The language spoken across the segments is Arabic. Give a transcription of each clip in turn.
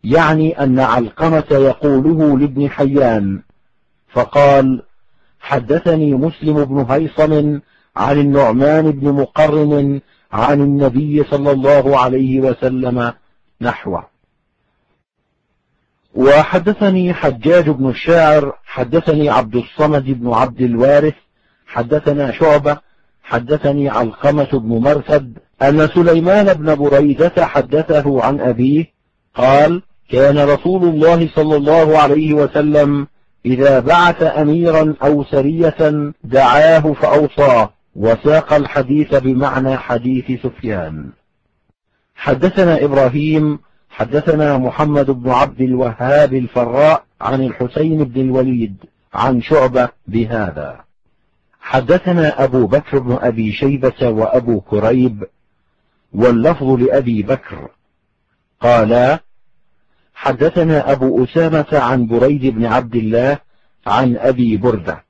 يعني أن علقمة يقوله لابن حيان، فقال: حدثني مسلم بن هيصم عن النعمان بن مقرن عن النبي صلى الله عليه وسلم نحوه. وحدثني حجاج بن الشاعر حدثني عبد الصمد بن عبد الوارث حدثنا شعبة حدثني علقمة بن مرثد أن سليمان بن بريدة حدثه عن أبيه قال: كان رسول الله صلى الله عليه وسلم إذا بعث أميرا أو سرية دعاه فأوصاه، وساق الحديث بمعنى حديث سفيان. حدثنا إبراهيم حدثنا محمد بن عبد الوهاب الفراء عن الحسين بن الوليد عن شعبة بهذا. حدثنا أبو بكر بن أبي شيبة وأبو كريب، واللفظ لأبي بكر، قالا: حدثنا أبو أسامة عن بريد بن عبد الله عن أبي بردة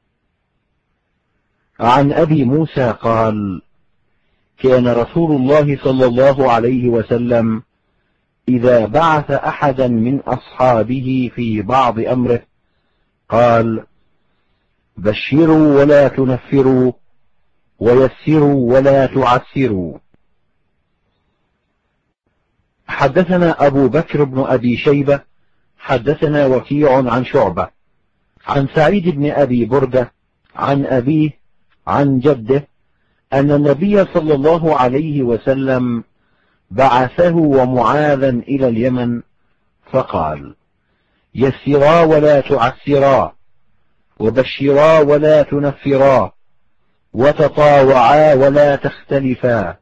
عن أبي موسى قال: كان رسول الله صلى الله عليه وسلم إذا بعث أحدا من أصحابه في بعض أمره قال: بشروا ولا تنفروا، ويسروا ولا تعسروا. حدثنا أبو بكر بن أبي شيبة حدثنا وكيع عن شعبة عن سعيد بن أبي بردة عن أبيه عن جده أن النبي صلى الله عليه وسلم بعثه ومعاذا إلى اليمن فقال: يسرا ولا تعسرا، وبشرا ولا تنفرا، وتطاوعا ولا تختلفا.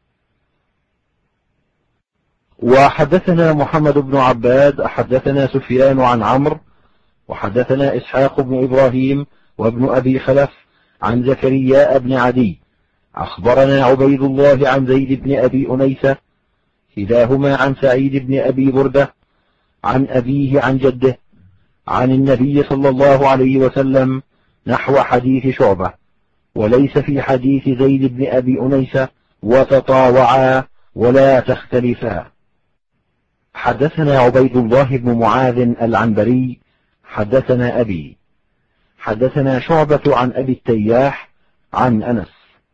وحدثنا محمد بن عباد حدثنا سفيان عن عمرو وحدثنا إسحاق بن إبراهيم وابن أبي خلف عن زكريا بن عدي أخبرنا عبيد الله عن زيد بن أبي أنيسة كلاهما عن سعيد بن أبي بردة عن أبيه عن جده عن النبي صلى الله عليه وسلم نحو حديث شعبة، وليس في حديث زيد بن أبي أنيسة وتطاوعا ولا تختلفا. حدثنا عبيد الله بن معاذ العنبري حدثنا أبي حدثنا شعبة عن أبي التياح عن أنس.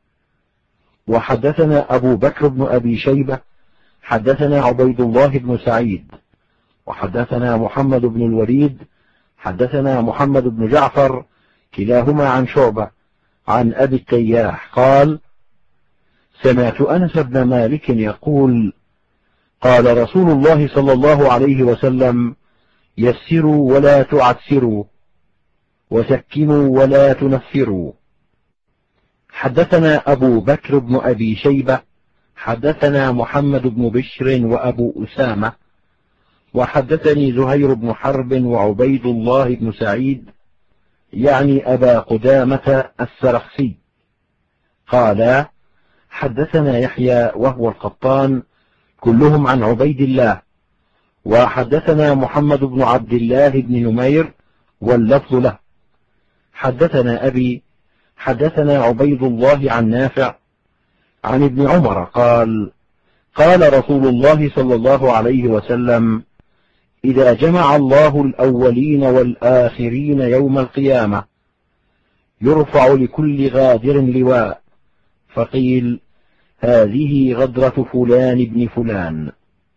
وحدثنا أبو بكر بن أبي شيبة حدثنا عبيد الله بن سعيد وحدثنا محمد بن الوليد حدثنا محمد بن جعفر كلاهما عن شعبة عن أبي التياح قال: سمعت أنس بن مالك يقول: قال رسول الله صلى الله عليه وسلم: يسروا ولا تعسروا، وسكنوا ولا تنفروا. حدثنا أبو بكر بن أبي شيبة حدثنا محمد بن بشر وأبو أسامة وحدثني زهير بن حرب وعبيد الله بن سعيد يعني أبا قدامة السرخسي قالا: حدثنا يحيى وهو القطان كلهم عن عبيد الله، وحدثنا محمد بن عبد الله بن نمير واللفظ له. حدثنا أبي حدثنا عبيد الله عن نافع عن ابن عمر قال: قال رسول الله صلى الله عليه وسلم: إذا جمع الله الأولين والآخرين يوم القيامة يرفع لكل غادر لواء، فقيل: هذه غدرة فلان بن فلان.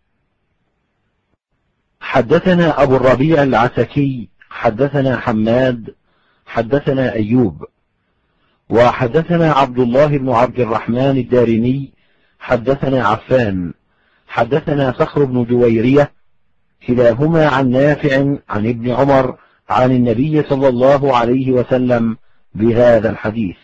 حدثنا أبو الربيع العتكي حدثنا حماد حدثنا أيوب وحدثنا عبد الله بن عبد الرحمن الدارمي حدثنا عفان حدثنا صخر بن جويرية كلاهما عن نافع عن ابن عمر عن النبي صلى الله عليه وسلم بهذا الحديث.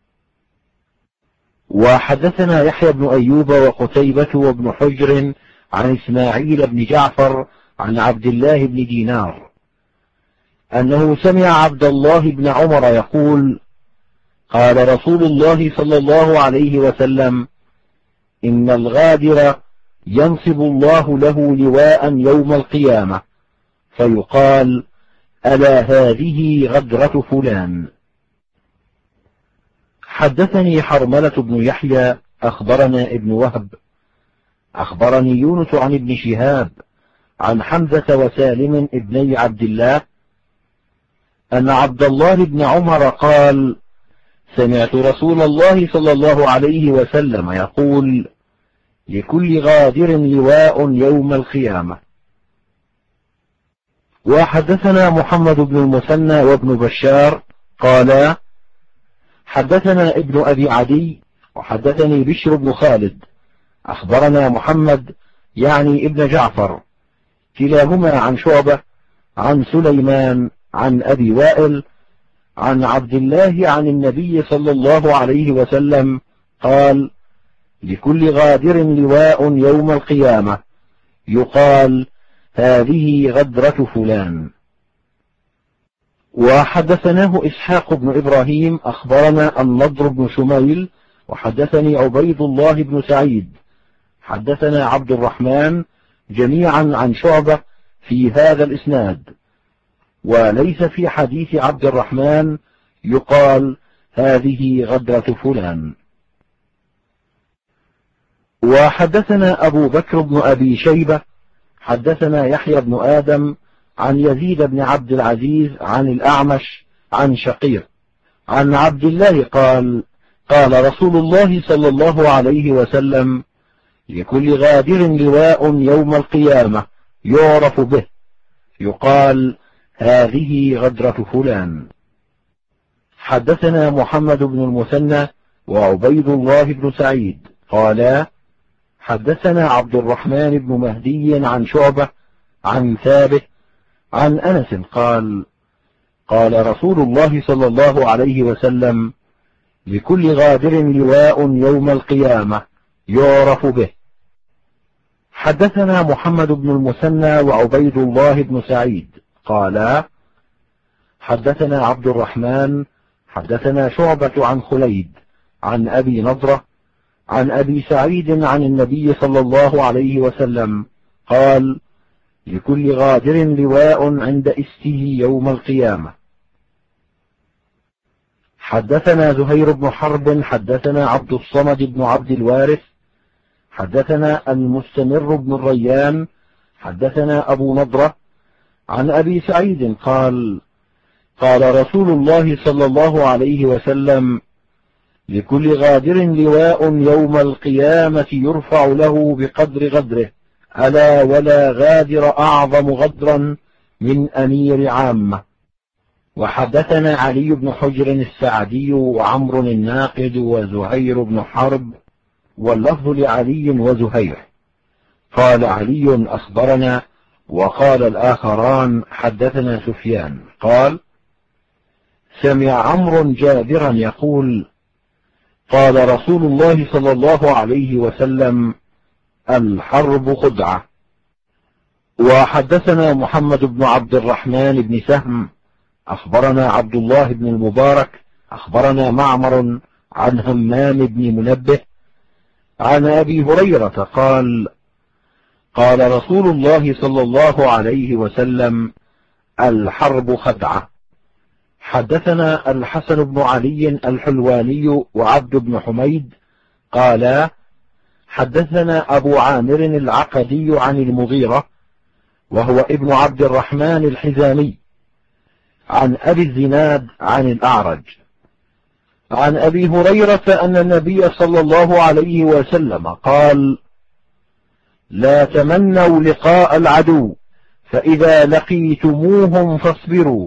وحدثنا يحيى بن أيوب وقتيبة وابن حجر عن إسماعيل بن جعفر عن عبد الله بن دينار أنه سمع عبد الله بن عمر يقول: قال رسول الله صلى الله عليه وسلم: إن الغادر ينصب الله له لواء يوم القيامة فيقال: ألا هذه غدرة فلان. حدثني حرملة بن يحيى أخبرنا ابن وهب أخبرني يونس عن ابن شهاب عن حمزة وسالم ابني عبد الله أن عبد الله بن عمر قال: سمعت رسول الله صلى الله عليه وسلم يقول: لكل غادر لواء يوم القيامة. وحدثنا محمد بن المثنى وابن بشار قالا: حدثنا ابن أبي عدي وحدثني بشر بن خالد أخبرنا محمد يعني ابن جعفر كلاهما عن شعبة عن سليمان عن أبي وائل عن عبد الله عن النبي صلى الله عليه وسلم قال: لكل غادر لواء يوم القيامة يقال: هذه غدرة فلان. وحدثناه إسحاق بن إبراهيم أخبرنا النضر بن شميل وحدثني عبيد الله بن سعيد حدثنا عبد الرحمن جميعا عن شعبة في هذا الإسناد، وليس في حديث عبد الرحمن يقال: هذه غدرة فلان. وحدثنا أبو بكر بن أبي شيبة حدثنا يحيى بن آدم عن يزيد بن عبد العزيز عن الأعمش عن شقيق عن عبد الله قال: قال رسول الله صلى الله عليه وسلم: لكل غادر لواء يوم القيامة يعرف به يقال: هذه غدرة فلان. حدثنا محمد بن المثنى وعبيد الله بن سعيد قالا: حدثنا عبد الرحمن بن مهدي عن شعبة عن ثابت عن أنس قال: قال رسول الله صلى الله عليه وسلم: لكل غادر لواء يوم القيامة يعرف به. حدثنا محمد بن المثنى وعبيد الله بن سعيد قالا: حدثنا عبد الرحمن حدثنا شعبة عن خليد عن أبي نضرة عن أبي سعيد عن النبي صلى الله عليه وسلم قال: لكل غادر لواء عند استه يوم القيامة. حدثنا زهير بن حرب حدثنا عبد الصمد بن عبد الوارث حدثنا المستمر بن الريان حدثنا أبو نضرة عن أبي سعيد قال: قال رسول الله صلى الله عليه وسلم: لكل غادر لواء يوم القيامة يرفع له بقدر غدره، ألا ولا غادر أعظم غدرا من أمير عامة. وحدثنا علي بن حجر السعدي وعمر الناقد وزهير بن حرب، واللفظ لعلي وزهير. قال علي: أخبرنا، وقال الآخران: حدثنا سفيان قال: سمع عمرو جابرا يقول: قال رسول الله صلى الله عليه وسلم: الحرب خدعة. وحدثنا محمد بن عبد الرحمن بن سهم أخبرنا عبد الله بن المبارك أخبرنا معمر عن همام بن منبه عن أبي هريرة قال: قال رسول الله صلى الله عليه وسلم: الحرب خدعة. حدثنا الحسن بن علي الحلواني وعبد بن حميد قالا: حدثنا أبو عامر العقدي عن المغيرة وهو ابن عبد الرحمن الحزامي عن أبي الزناد عن الأعرج عن أبي هريرة أن النبي صلى الله عليه وسلم قال: لا تمنوا لقاء العدو، فإذا لقيتموهم فاصبروا.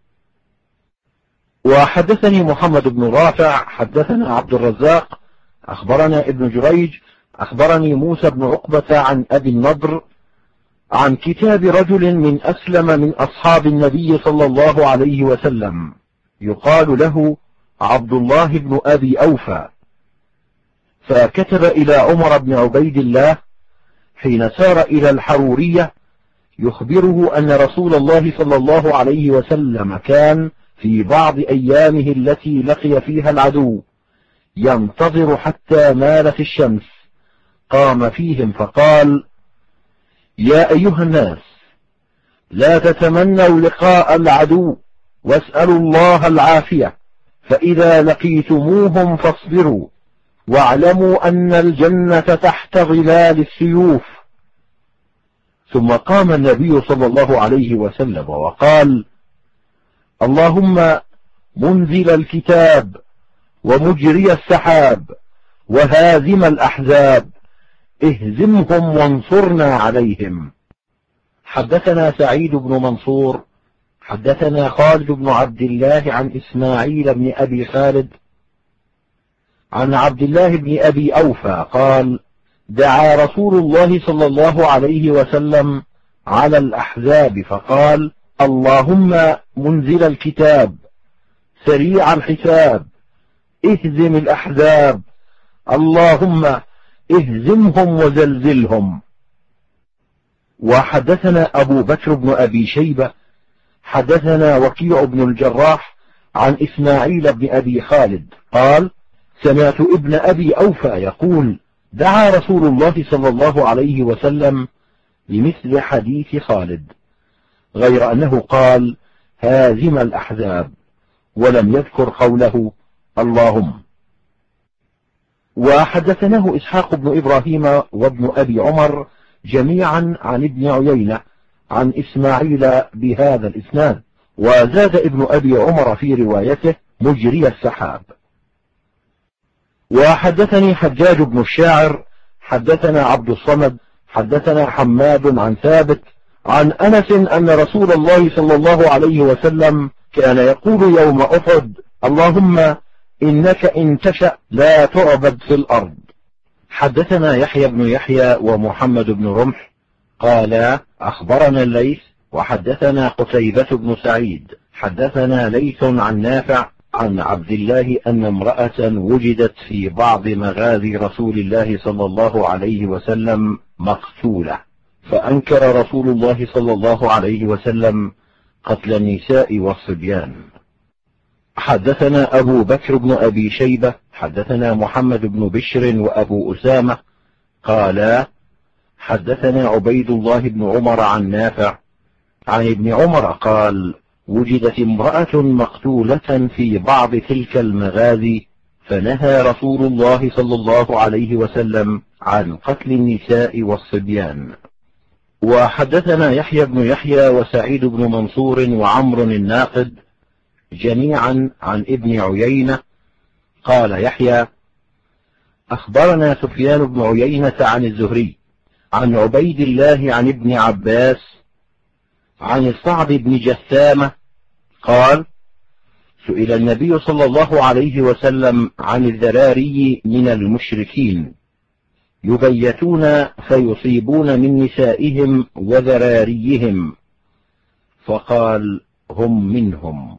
وحدثني محمد بن رافع حدثنا عبد الرزاق أخبرنا ابن جريج أخبرني موسى بن عقبة عن أبي النضر عن كتاب رجل من أسلم من أصحاب النبي صلى الله عليه وسلم يقال له عبد الله بن أبي أوفى، فكتب إلى عمر بن عبيد الله حين سار إلى الحرورية يخبره أن رسول الله صلى الله عليه وسلم كان في بعض أيامه التي لقي فيها العدو ينتظر حتى مالت الشمس، قام فيهم فقال: يا أيها الناس، لا تتمنوا لقاء العدو واسألوا الله العافية، فإذا لقيتموهم فاصبروا، واعلموا أن الجنة تحت ظلال السيوف. ثم قام النبي صلى الله عليه وسلم وقال: اللهم منزل الكتاب ومجري السحاب وهازم الأحزاب اهزمهم وانصرنا عليهم. حدثنا سعيد بن منصور حدثنا خالد بن عبد الله عن إسماعيل بن أبي خالد عن عبد الله بن أبي أوفى قال: دعا رسول الله صلى الله عليه وسلم على الأحزاب فقال: اللهم منزل الكتاب سريع الحساب اهزم الأحزاب اللهم اهزمهم وزلزلهم. وحدثنا أبو بكر بن أبي شيبة حدثنا وكيع بن الجراح عن إسماعيل بن أبي خالد قال: سمعت ابن أبي أوفى يقول: دعا رسول الله صلى الله عليه وسلم بمثل حديث خالد، غير أنه قال: هازم الأحزاب، ولم يذكر قوله اللهم. وحدثناه إسحاق بن إبراهيم وابن أبي عمر جميعا عن ابن عيينة عن إسماعيل بهذا الإسناد، وزاد ابن أبي عمر في روايته مجري السحاب. وحدثني حجاج بن الشاعر حدثنا عبد الصمد حدثنا حماد عن ثابت عن أنس أن رسول الله صلى الله عليه وسلم كان يقول يوم أحد: اللهم إنك إن تشأ لا تعبد في الأرض. حدثنا يحيى بن يحيى ومحمد بن رمح قال: أخبرنا الليث وحدثنا قتيبة بن سعيد حدثنا ليث عن نافع عن عبد الله أن امرأة وجدت في بعض مغازي رسول الله صلى الله عليه وسلم مقتولة، فأنكر رسول الله صلى الله عليه وسلم قتل النساء والصبيان. حدثنا أبو بكر بن أبي شيبة حدثنا محمد بن بشر وأبو أسامة قالا: حدثنا عبيد الله بن عمر عن نافع عن ابن عمر قال: وجدت امرأة مقتولة في بعض تلك المغازي، فنهى رسول الله صلى الله عليه وسلم عن قتل النساء والصبيان. وحدثنا يحيى بن يحيى وسعيد بن منصور وعمر الناقد جميعا عن ابن عيينة قال يحيى: أخبرنا سفيان بن عيينة عن الزهري عن عبيد الله عن ابن عباس عن الصعب بن جثامة قال: سئل النبي صلى الله عليه وسلم عن الذراري من المشركين يبيتون فيصيبون من نسائهم وذراريهم، فقال: هم منهم.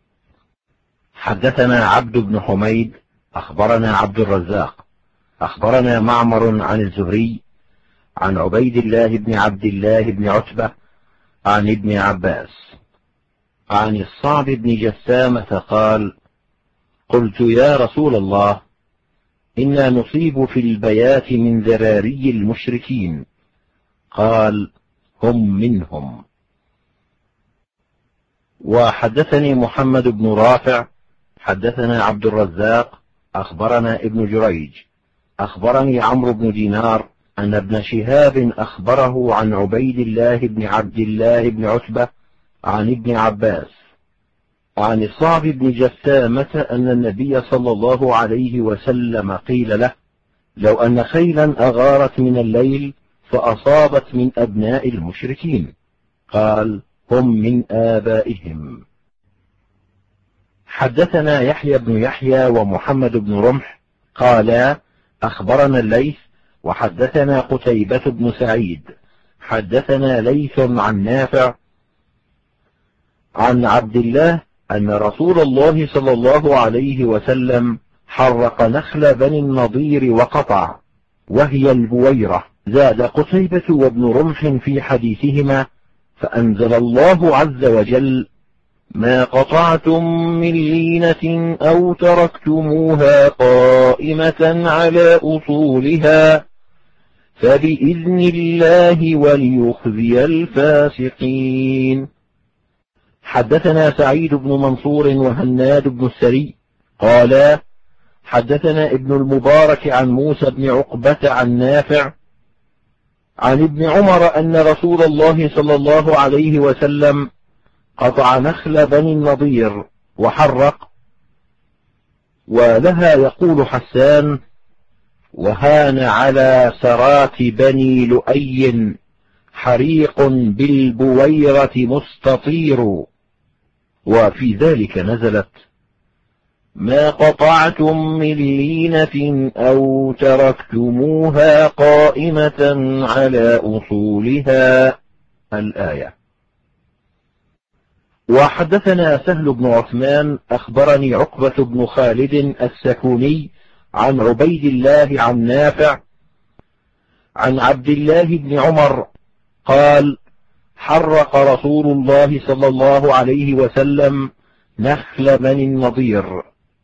حدثنا عبد بن حميد أخبرنا عبد الرزاق أخبرنا معمر عن الزهري عن عبيد الله بن عبد الله بن عتبة عن ابن عباس عن الصعب بن جثامة قال: قلت يا رسول الله، إنا نصيب في البيات من ذراري المشركين. قال: هم منهم. وحدثني محمد بن رافع حدثنا عبد الرزاق أخبرنا ابن جريج أخبرني عمرو بن دينار أن ابن شهاب أخبره عن عبيد الله بن عبد الله بن عتبة عن ابن عباس عن الصعب بن جثامة أن النبي صلى الله عليه وسلم قيل له: لو أن خيلا أغارت من الليل فأصابت من أبناء المشركين. قال: هم من آبائهم. حدثنا يحيى بن يحيى ومحمد بن رمح قالا: أخبرنا الليث وحدثنا قتيبة بن سعيد حدثنا ليث عن نافع عن عبد الله أن رسول الله صلى الله عليه وسلم حرق نخل بني النضير وقطع، وهي البويرة. زاد قتيبة وابن رمح في حديثهما: فأنزل الله عز وجل: ما قطعتم من لينة أو تركتموها قائمة على أصولها فبإذن الله وليخزي الفاسقين. حدثنا سعيد بن منصور وهناد بن السري قالا: حدثنا ابن المبارك عن موسى بن عقبة عن نافع عن ابن عمر أن رسول الله صلى الله عليه وسلم قطع نخل بني النضير وحرق. ولها يقول حسان: وهان على سرات بني لؤي حريق بالبويرة مستطير. وفي ذلك نزلت: ما قطعتم من لينة أو تركتموها قائمة على أصولها. الآية. وحدثنا سهل بن عثمان أخبرني عقبة بن خالد السكوني عن عبيد الله عن نافع عن عبد الله بن عمر قال: حرق رسول الله صلى الله عليه وسلم نخل بني النضير.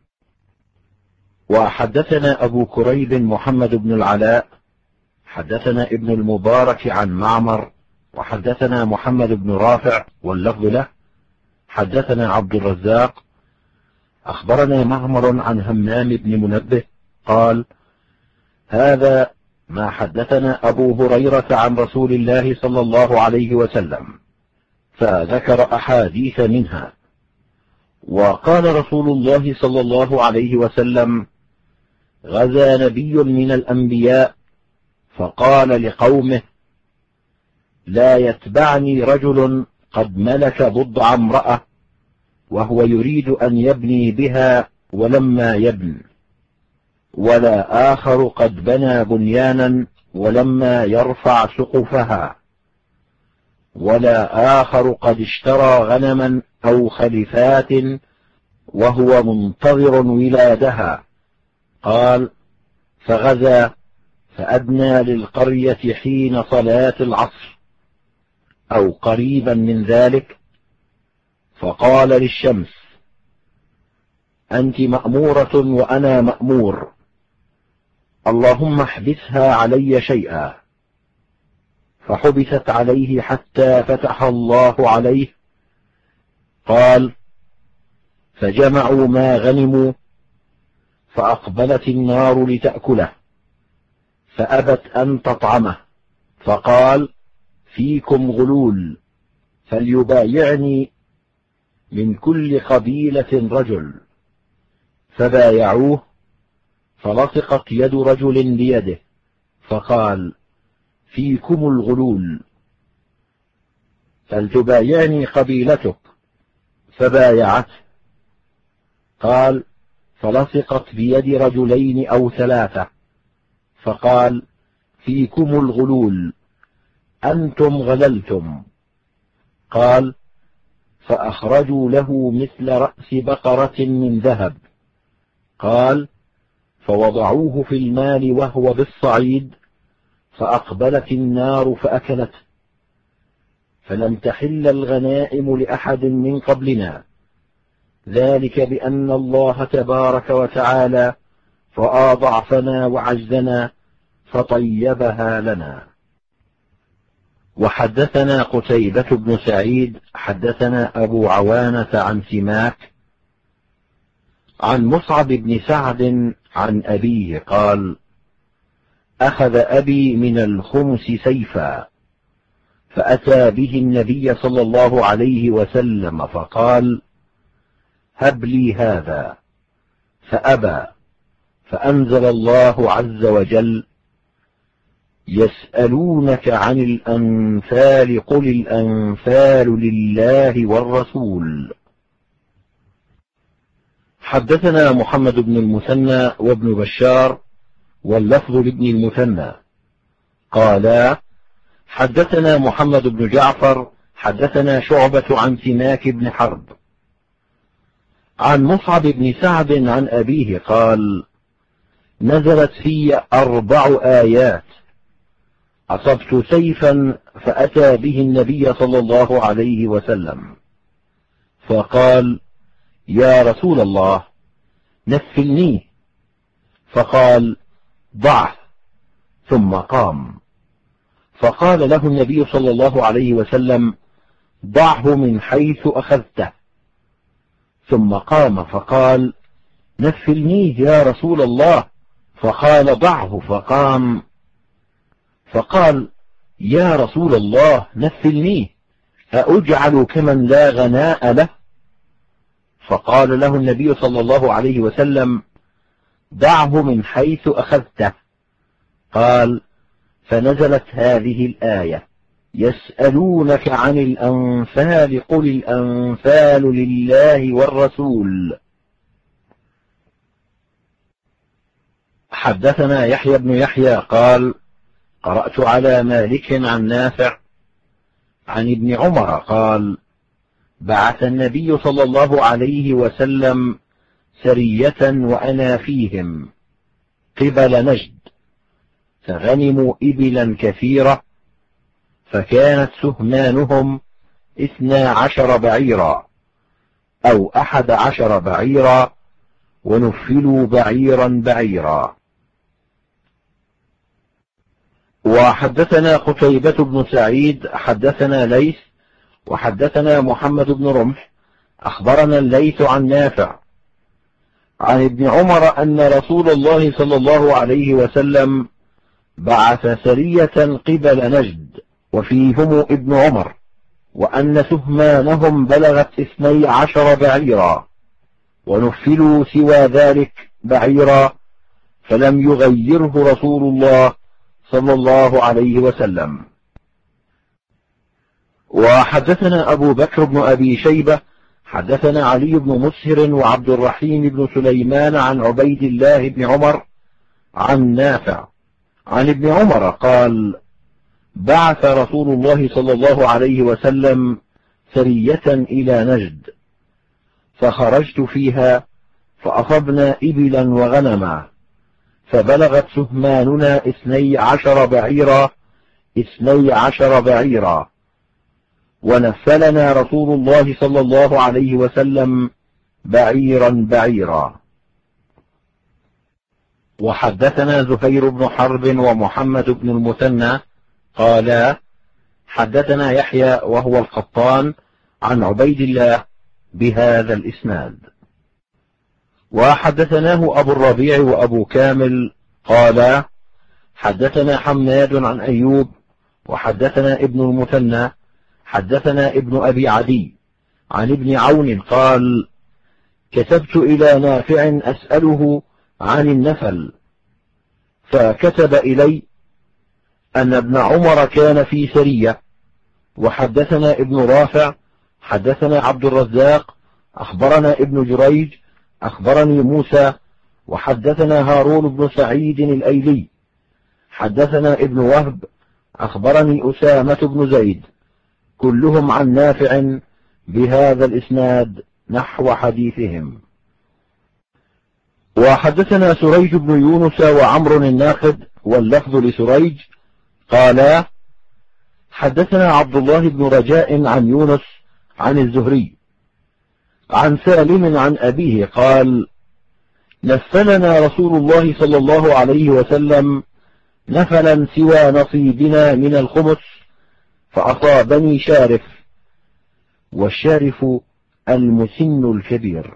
وحدثنا أبو كريب محمد بن العلاء حدثنا ابن المبارك عن معمر وحدثنا محمد بن رافع واللفظ له حدثنا عبد الرزاق أخبرنا معمر عن همام بن منبه قال: هذا ما حدثنا أبو هريرة عن رسول الله صلى الله عليه وسلم، فذكر أحاديث منها. وقال رسول الله صلى الله عليه وسلم: غزا نبي من الأنبياء فقال لقومه: لا يتبعني رجل قد ملك بضع امرأة وهو يريد أن يبني بها ولما يبن، ولا آخر قد بنى بنيانا ولما يرفع سقفها، ولا آخر قد اشترى غنما أو خلفات وهو منتظر ولادها. قال: فغزا فأدنى للقرية حين صلاة العصر أو قريبا من ذلك، فقال للشمس: أنت مأمورة وأنا مأمور، اللهم احبسها علي شيئا. فحبست عليه حتى فتح الله عليه. قال: فجمعوا ما غنموا، فأقبلت النار لتأكله فأبت أن تطعمه، فقال: فيكم غلول، فليبايعني من كل قبيلة رجل. فبايعوه، فلصقت يد رجل بيده، فقال: فيكم الغلول، فلتبايعني قبيلتك. فبايعته. قال: فلصقت بيد رجلين أو ثلاثة، فقال: فيكم الغلول، أنتم غللتم. قال: فأخرجوا له مثل رأس بقرة من ذهب. قال: فوضعوه في المال وهو بالصعيد، فأقبلت النار فأكلته، فلم تحل الغنائم لأحد من قبلنا، ذلك بأن الله تبارك وتعالى رأى ضعفنا وعجزنا فطيبها لنا. وحدثنا قتيبة بن سعيد حدثنا أبو عوانة عن سماك عن مصعب بن سعد عن أبيه قال: أخذ أبي من الخمس سيفا، فأتى به النبي صلى الله عليه وسلم فقال: هب لي هذا، فأبى، فأنزل الله عز وجل: يسألونك عن الأنفال قل الأنفال لله والرسول. حدثنا محمد بن المثنى وابن بشار واللفظ لابن المثنى قالا: حدثنا محمد بن جعفر حدثنا شعبة عن سماك بن حرب عن مصعب بن سعد عن أبيه قال: نزلت في 4 آيات: أصبت سيفا فأتى به النبي صلى الله عليه وسلم فقال: يا رسول الله نفلنيه، فقال: ضعه، ثم قام، فقال له النبي صلى الله عليه وسلم: ضعه من حيث أخذته، ثم قام فقال: نفلنيه يا رسول الله، فقال: ضعه، فقام، فقال: يا رسول الله نفلنيه، أأجعل كمن لا غناء له؟ فقال له النبي صلى الله عليه وسلم: دعه من حيث أخذته. قال: فنزلت هذه الآية: يسألونك عن الأنفال قل الأنفال لله والرسول. حدثنا يحيى بن يحيى قال: قرأت على مالك عن نافع عن ابن عمر قال: بعث النبي صلى الله عليه وسلم سرية وأنا فيهم قبل نجد، فغنموا إبلا كثيرة، فكانت سهمانهم 12 بعيرا أو 11 بعيرا، ونفلوا بعيرا بعيرا. وحدثنا قتيبة بن سعيد حدثنا ليث وحدثنا محمد بن رمح أخبرنا الليث عن نافع عن ابن عمر أن رسول الله صلى الله عليه وسلم بعث سرية قبل نجد وفيهم ابن عمر، وأن سهمانهم بلغت 12 بعيرا، ونفلوا سوى ذلك بعيرا، فلم يغيره رسول الله صلى الله عليه وسلم. وحدثنا أبو بكر بن أبي شيبة حدثنا علي بن مسهر وعبد الرحيم بن سليمان عن عبيد الله بن عمر عن نافع عن ابن عمر قال: بعث رسول الله صلى الله عليه وسلم سرية إلى نجد، فخرجت فيها فأصبنا إبلا وغنما، فبلغت سهماننا 12 بعيرا 12 بعيرا، ونفلنا رسول الله صلى الله عليه وسلم بعيرا بعيرا. وحدثنا زهير بن حرب ومحمد بن المثنى قالا: حدثنا يحيى وهو القطان عن عبيد الله بهذا الإسناد. وحدثناه أبو الربيع وأبو كامل قالا: حدثنا حماد عن أيوب وحدثنا ابن المثنى حدثنا ابن أبي عدي عن ابن عون قال: كتبت إلى نافع أسأله عن النفل، فكتب إلي أن ابن عمر كان في سرية. وحدثنا ابن رافع حدثنا عبد الرزاق أخبرنا ابن جريج أخبرني موسى وحدثنا هارون بن سعيد الأيلي حدثنا ابن وهب أخبرني أسامة بن زيد، كلهم عن نافع بهذا الإسناد نحو حديثهم. وحدثنا سريج بن يونس وعمر الناقد واللفظ لسريج قالا: حدثنا عبد الله بن رجاء عن يونس عن الزهري عن سالم عن أبيه قال: نفلنا رسول الله صلى الله عليه وسلم نفلا سوى نصيبنا من الخمس، فأصابني شارف، والشارف المسن الكبير.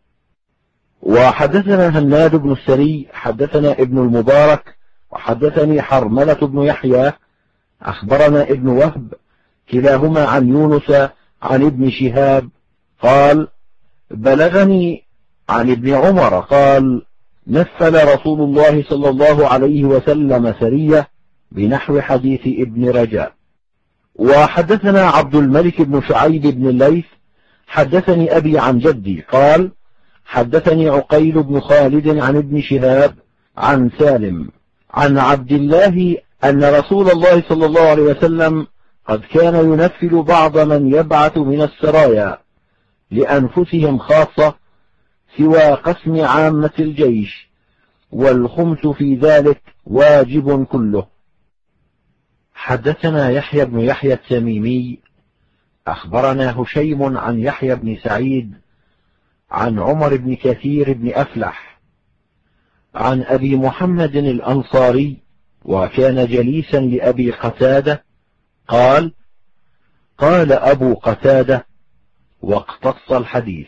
وحدثنا هناد بن السري حدثنا ابن المبارك وحدثني حرملة بن يحيى أخبرنا ابن وهب كلاهما عن يونس عن ابن شهاب قال: بلغني عن ابن عمر قال: نفل رسول الله صلى الله عليه وسلم سرية بنحو حديث ابن رجاء. وحدثنا عبد الملك بن شعيب بن الليث حدثني أبي عن جدي قال: حدثني عقيل بن خالد عن ابن شهاب عن سالم عن عبد الله أن رسول الله صلى الله عليه وسلم قد كان ينفل بعض من يبعث من السرايا لأنفسهم خاصة سوى قسم عامة الجيش، والخمس في ذلك واجب كله. حدثنا يحيى بن يحيى التميمي أخبرنا هشيم عن يحيى بن سعيد عن عمر بن كثير بن أفلح عن أبي محمد الأنصاري، وكان جليسا لأبي قتادة قال: قال أبو قتادة واقتص الحديث.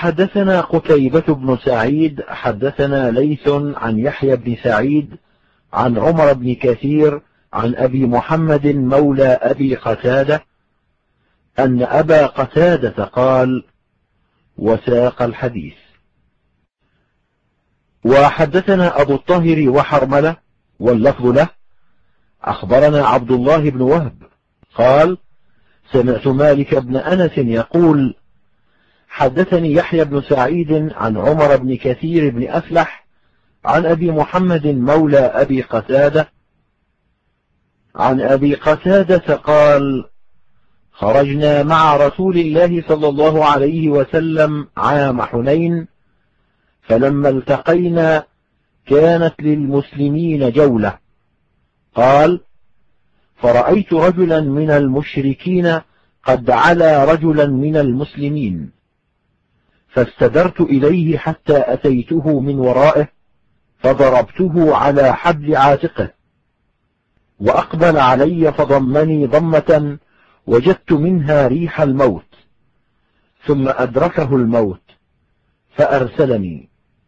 وحدثنا قتيبة بن سعيد حدثنا ليث عن يحيى بن سعيد عن عمر بن كثير عن أبي محمد مولى أبي قتادة أن أبا قتادة قال، وساق الحديث. وحدثنا أبو الطاهر وحرملة واللفظ له أخبرنا عبد الله بن وهب قال سمعت مالك بن أنس يقول حدثني يحيى بن سعيد عن عمر بن كثير بن أفلح عن أبي محمد مولى أبي قتادة عن أبي قتادة قال خرجنا مع رسول الله صلى الله عليه وسلم عام حنين، فلما التقينا كانت للمسلمين جولة. قال فرأيت رجلا من المشركين قد علا رجلا من المسلمين، فاستدرت إليه حتى أتيته من ورائه فضربته على حبل عاتقه، وأقبل علي فضمني ضمة وجدت منها ريح الموت، ثم أدركه الموت فأرسلني،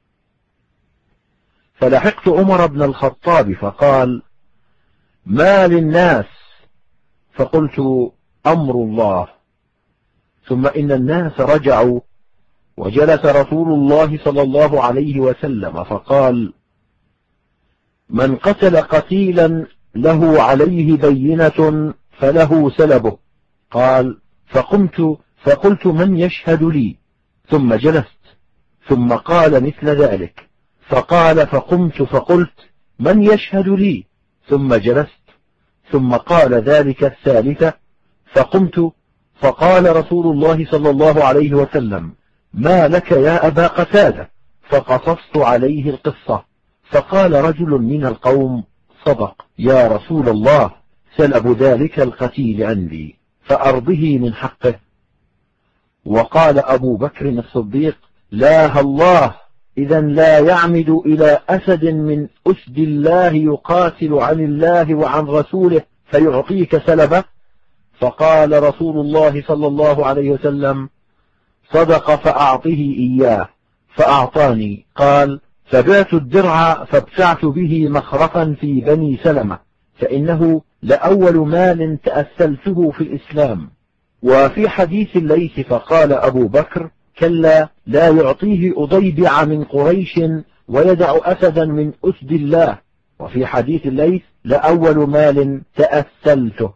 فلحقت عمر بن الخطاب فقال ما للناس؟ فقلت أمر الله. ثم إن الناس رجعوا، وجلس رسول الله صلى الله عليه وسلم فقال من قتل قتيلا له عليه بينة فله سلبه. قال فقلت من يشهد لي؟ ثم جلست، ثم قال مثل ذلك، فقال فقمت فقلت من يشهد لي؟ ثم جلست، ثم قال ذلك الثالثة، فقمت، فقال رسول الله صلى الله عليه وسلم ما لك يا أبا قتادة؟ فقصصت عليه القصة، فقال رجل من القوم صدق يا رسول الله، سلب ذلك القتيل عندي فأرضه من حقه. وقال أبو بكر الصديق لا الله، إذا لا يعمد إلى أسد من أسد الله يقاتل عن الله وعن رسوله فيعطيك سلبه. فقال رسول الله صلى الله عليه وسلم صدق فأعطه إياه، فأعطاني. قال فبعت الدرع فابتعت به مخرفا في بني سلمة، فإنه لأول مال تأسلته في الإسلام. وفي حديث الليث فقال أبو بكر كلا لا يعطيه أضيبع من قريش ويدع أسدا من أسد الله. وفي حديث الليث لأول مال تأسلته.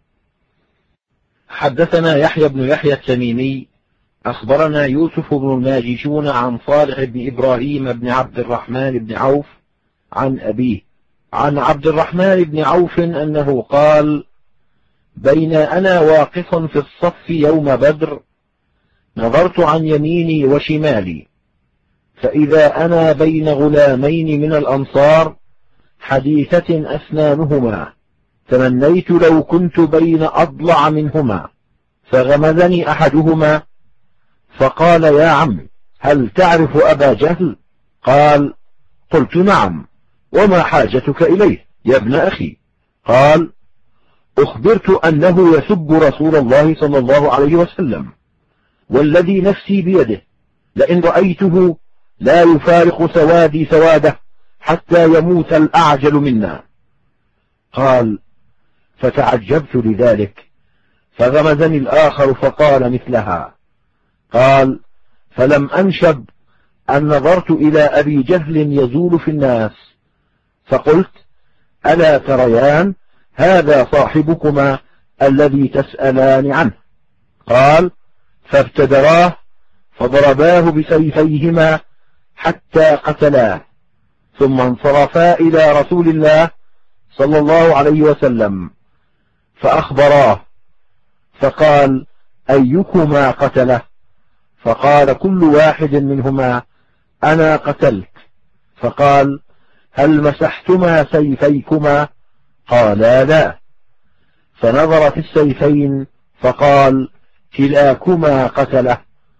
حدثنا يحيى بن يحيى التميمي أخبرنا يوسف بن الماجشون عن صالح بن إبراهيم بن عبد الرحمن بن عوف عن أبيه عن عبد الرحمن بن عوف أنه قال بين أنا واقف في الصف يوم بدر نظرت عن يميني وشمالي، فإذا أنا بين غلامين من الأنصار حديثة أسنانهما، تمنيت لو كنت بين أضلع منهما، فغمزني أحدهما فقال يا عم هل تعرف أبا جهل؟ قال قلت نعم، وما حاجتك إليه يا ابن أخي؟ قال أخبرت أنه يسب رسول الله صلى الله عليه وسلم، والذي نفسي بيده لئن رأيته لا يفارق سوادي سواده حتى يموت الأعجل منا. قال فتعجبت لذلك، فغمزني الآخر فقال مثلها. قال فلم أنشب أن نظرت إلى أبي جهل يزول في الناس، فقلت ألا تريان هذا صاحبكما الذي تسألان عنه؟ قال فابتدراه فضرباه بسيفيهما حتى قتلاه، ثم انصرفا إلى رسول الله صلى الله عليه وسلم فأخبراه، فقال أيكما قتله؟ فقال كل واحد منهما أنا قتلت. فقال هل مسحتما سيفيكما؟ قالا لا. فنظر في السيفين فقال كلاكما قتله،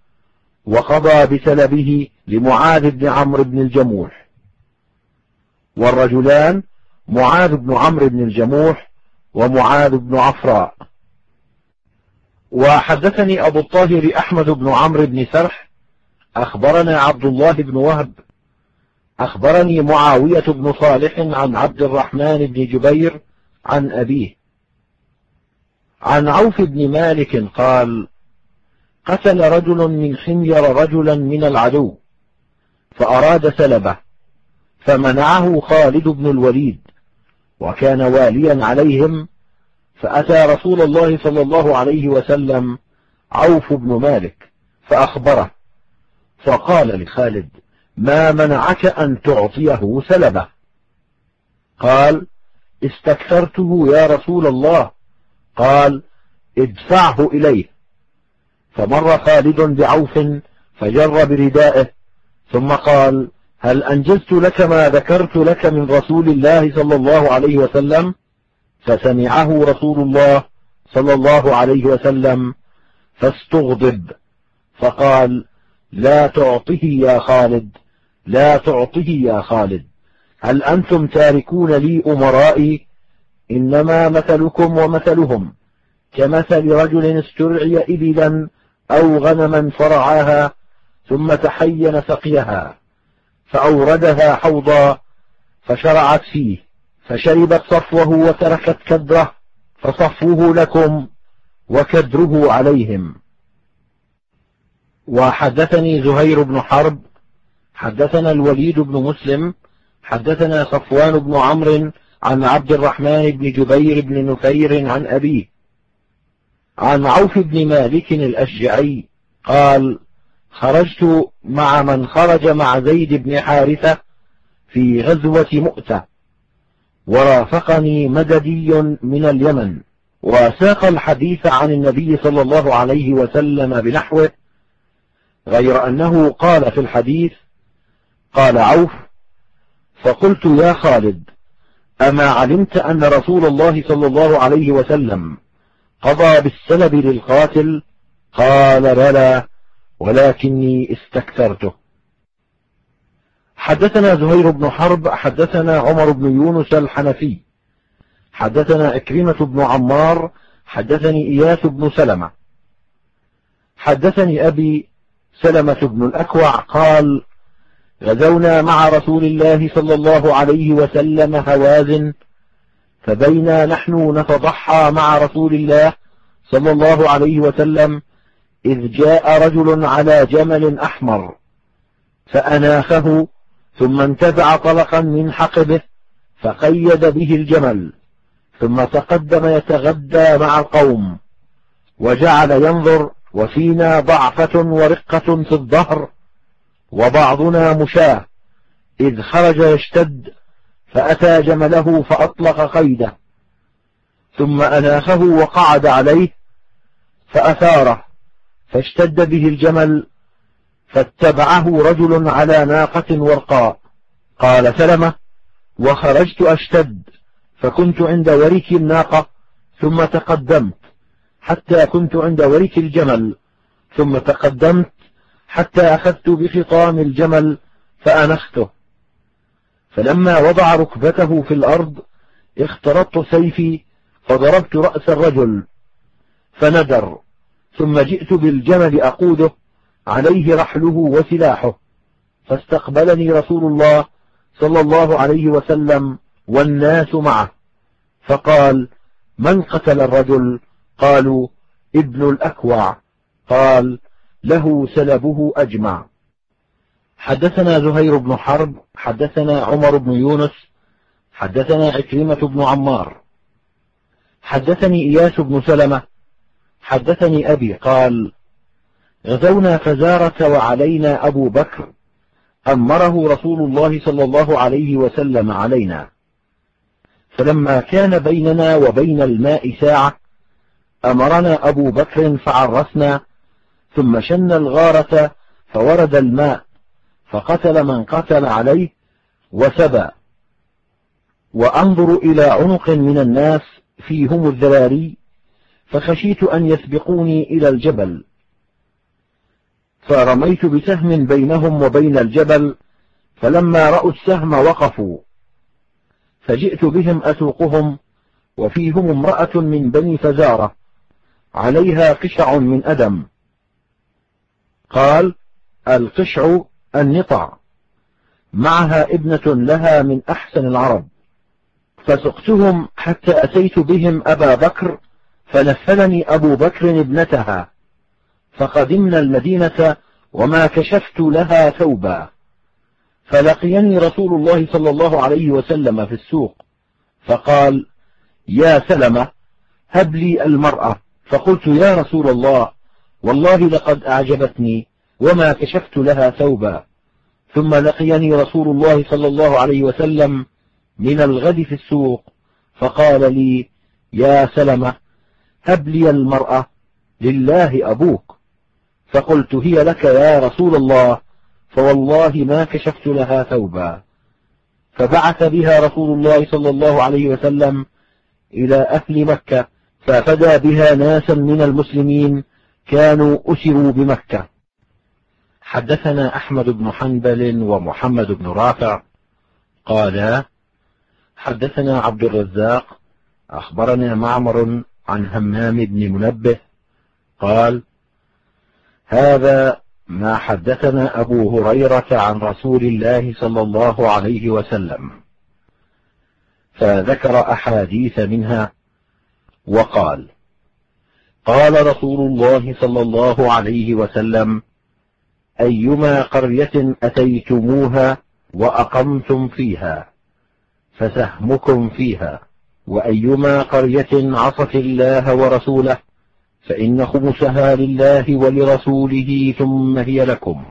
وقضى بسلبه لمعاذ بن عمرو بن الجموح. والرجلان معاذ بن عمرو بن الجموح ومعاذ بن عفراء. وحدثني أبو الطاهر أحمد بن عمرو بن سرح أخبرنا عبد الله بن وهب أخبرني معاوية بن صالح عن عبد الرحمن بن جبير عن أبيه عن عوف بن مالك قال: قتل رجل من حمير رجلا من العدو فأراد سلبه، فمنعه خالد بن الوليد وكان واليا عليهم، فأتى رسول الله صلى الله عليه وسلم عوف بن مالك فأخبره، فقال لخالد: ما منعك أن تعطيه سلبه؟ قال: استكثرته يا رسول الله. قال: ادفعه إليه. فمر خالد بعوف فجر بردائه ثم قال: هل أنجزت لك ما ذكرت لك من رسول الله صلى الله عليه وسلم؟ فسمعه رسول الله صلى الله عليه وسلم فاستغضب فقال: لا تعطه يا خالد، لا تعطه يا خالد، هل أنتم تاركون لي أمرائي؟ إنما مثلكم ومثلهم كمثل رجل استرعي إبلا أو غنما فرعاها ثم تحين سقيها فأوردها حوضا فشرعت فيه فشربت صفوه وتركت كدره، فصفوه لكم وكدره عليهم. وحدثني زهير بن حرب حدثنا الوليد بن مسلم حدثنا صفوان بن عمرو عن عبد الرحمن بن جبير بن نفير عن أبيه عن عوف بن مالك الأشجعي قال: خرجت مع من خرج مع زيد بن حارثة في غزوة مؤتة، ورافقني مددي من اليمن، وساق الحديث عن النبي صلى الله عليه وسلم بنحوه، غير أنه قال في الحديث: قال عوف: فقلت يا خالد، أما علمت أن رسول الله صلى الله عليه وسلم قضى بالسلب للقاتل؟ قال: بلى، ولكني استكثرته. حدثنا زهير بن حرب حدثنا عمر بن يونس الحنفي حدثنا إكرمة بن عمار حدثني إياس بن سلمة حدثني أبي سلمة بن الأكوع قال: غزونا مع رسول الله صلى الله عليه وسلم هوازن، فبينا نحن نتضحى مع رسول الله صلى الله عليه وسلم إذ جاء رجل على جمل أحمر فأناخه، ثم انتزع طلقا من حقبه فقيد به الجمل، ثم تقدم يتغدى مع القوم، وجعل ينظر، وفينا ضعفة ورقة في الظهر وبعضنا مشاه، إذ خرج يشتد فأتى جمله فأطلق قيده، ثم أناخه وقعد عليه فأثاره فاشتد به الجمل، فاتبعه رجل على ناقة ورقاء. قال سلمة: وخرجت أشتد، فكنت عند ورك الناقة، ثم تقدمت حتى كنت عند ورك الجمل، ثم تقدمت حتى أخذت بخطام الجمل فأنخته، فلما وضع ركبته في الأرض اخترطت سيفي فضربت رأس الرجل فندر، ثم جئت بالجمل أقوده عليه رحله وسلاحه، فاستقبلني رسول الله صلى الله عليه وسلم والناس معه، فقال: من قتل الرجل؟ قالوا: ابن الأكوع. قال: له سلبه أجمع. حدثنا زهير بن حرب حدثنا عمر بن يونس حدثنا إكرمة بن عمار حدثني إياس بن سلمة حدثني أبي قال: غزونا فزارة وعلينا أبو بكر، أمره رسول الله صلى الله عليه وسلم علينا، فلما كان بيننا وبين الماء ساعة أمرنا أبو بكر فعرسنا، ثم شن الغارة فورد الماء فقتل من قتل عليه وسبى، وأنظر إلى عنق من الناس فيهم الذراري، فخشيت أن يسبقوني إلى الجبل، فرميت بسهم بينهم وبين الجبل، فلما رأوا السهم وقفوا، فجئت بهم أسوقهم، وفيهم امرأة من بني فزارة عليها قشع من أدم. قال: القشع النطع. معها ابنة لها من أحسن العرب، فسقتهم حتى أتيت بهم أبا بكر، فنفلني أبو بكر ابنتها، فقدمنا المدينة وما كشفت لها ثوبا، فلقيني رسول الله صلى الله عليه وسلم في السوق، فقال: يا سلمة، هب لي المرأة. فقلت: يا رسول الله، والله لقد أعجبتني وما كشفت لها ثوبا. ثم لقيني رسول الله صلى الله عليه وسلم من الغد في السوق، فقال لي: يا سلمة، هب لي المرأة، لله أبوك. فقلت: هي لك يا رسول الله، فوالله ما كشفت لها ثوبا. فبعث بها رسول الله صلى الله عليه وسلم إلى أهل مكة، ففدى بها ناسا من المسلمين كانوا أسروا بمكة. حدثنا أحمد بن حنبل ومحمد بن رافع قالا: حدثنا عبد الرزاق أخبرنا معمر عن همام بن منبه قال: هذا ما حدثنا أبو هريرة عن رسول الله صلى الله عليه وسلم، فذكر أحاديث منها وقال: قال رسول الله صلى الله عليه وسلم: أيما قرية أتيتموها وأقمتم فيها فسهمكم فيها، وأيما قرية عصت الله ورسوله فإن خمسها لله ولرسوله ثم هي لكم.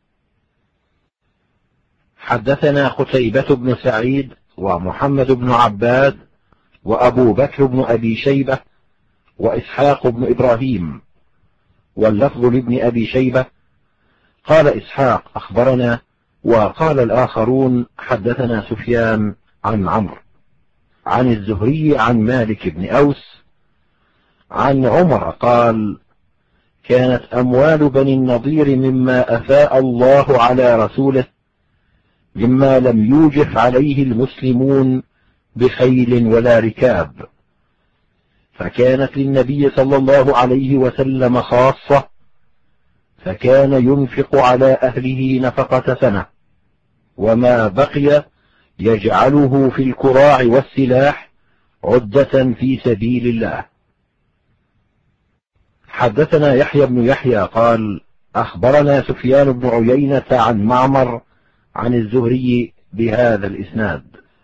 حدثنا قتيبة بن سعيد ومحمد بن عباد وأبو بكر بن أبي شيبة وإسحاق بن إبراهيم، واللفظ لابن أبي شيبة. قال إسحاق: أخبرنا، وقال الآخرون: حدثنا سفيان عن عمرو عن الزهري عن مالك بن أوس عن عمر قال: كانت أموال بني النضير مما أفاء الله على رسوله، مما لم يوجف عليه المسلمون بخيل ولا ركاب، فكانت للنبي صلى الله عليه وسلم خاصة، فكان ينفق على أهله نفقة سنة، وما بقي يجعله في الكراع والسلاح عدة في سبيل الله. حدثنا يحيى بن يحيى قال: أخبرنا سفيان بن عيينة عن معمر عن الزهري بهذا الإسناد.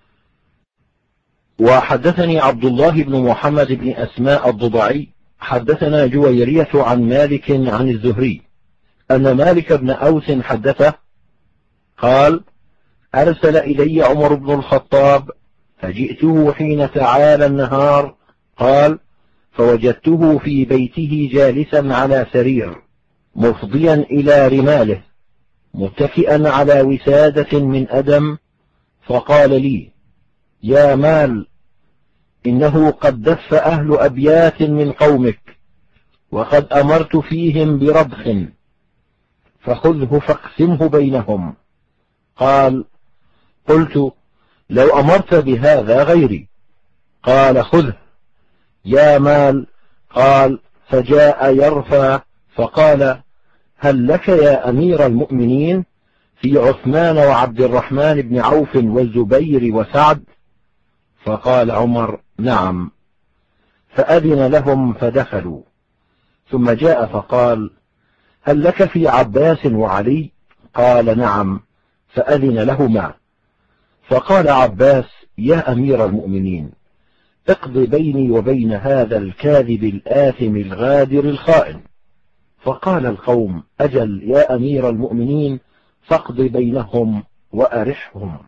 وحدثني عبد الله بن محمد بن أسماء الضبعي حدثنا جويرية عن مالك عن الزهري أن مالك بن أوس حدثه قال: أرسل إلي عمر بن الخطاب فجئته حين تعالى النهار، قال: فوجدته في بيته جالسا على سرير مفضيا إلى رماله متكئا على وسادة من أدم، فقال لي: يا مال، إنه قد دف أهل أبيات من قومك، وقد أمرت فيهم بربخ، فخذه فاقسمه بينهم. قال: قلت: لو أمرت بهذا غيري. قال: خذه. يا مال. قال: فجاء يرفع فقال: هل لك يا أمير المؤمنين في عثمان وعبد الرحمن بن عوف والزبير وسعد؟ فقال عمر: نعم. فأذن لهم فدخلوا، ثم جاء فقال: هل لك في عباس وعلي؟ قال: نعم. فأذن لهما، فقال عباس: يا أمير المؤمنين، اقض بيني وبين هذا الكاذب الآثم الغادر الخائن. فقال القوم: أجل يا أمير المؤمنين، فاقض بينهم وأرحهم.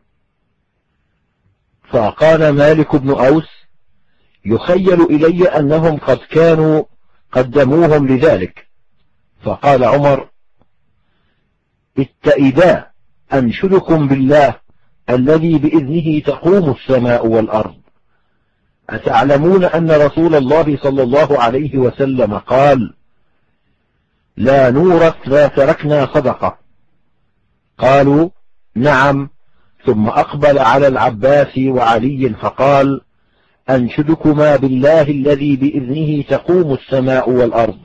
فقال مالك بن أوس: يخيل إلي أنهم قد كانوا قدموهم لذلك. فقال عمر: اتئدا أنشدكم بالله الذي بإذنه تقوم السماء والأرض، أتعلمون أن رسول الله صلى الله عليه وسلم قال: لا نورث لا تركنا صدقة؟ قالوا: نعم. ثم أقبل على العباس وعلي فقال: أنشدكما بالله الذي بإذنه تقوم السماء والأرض،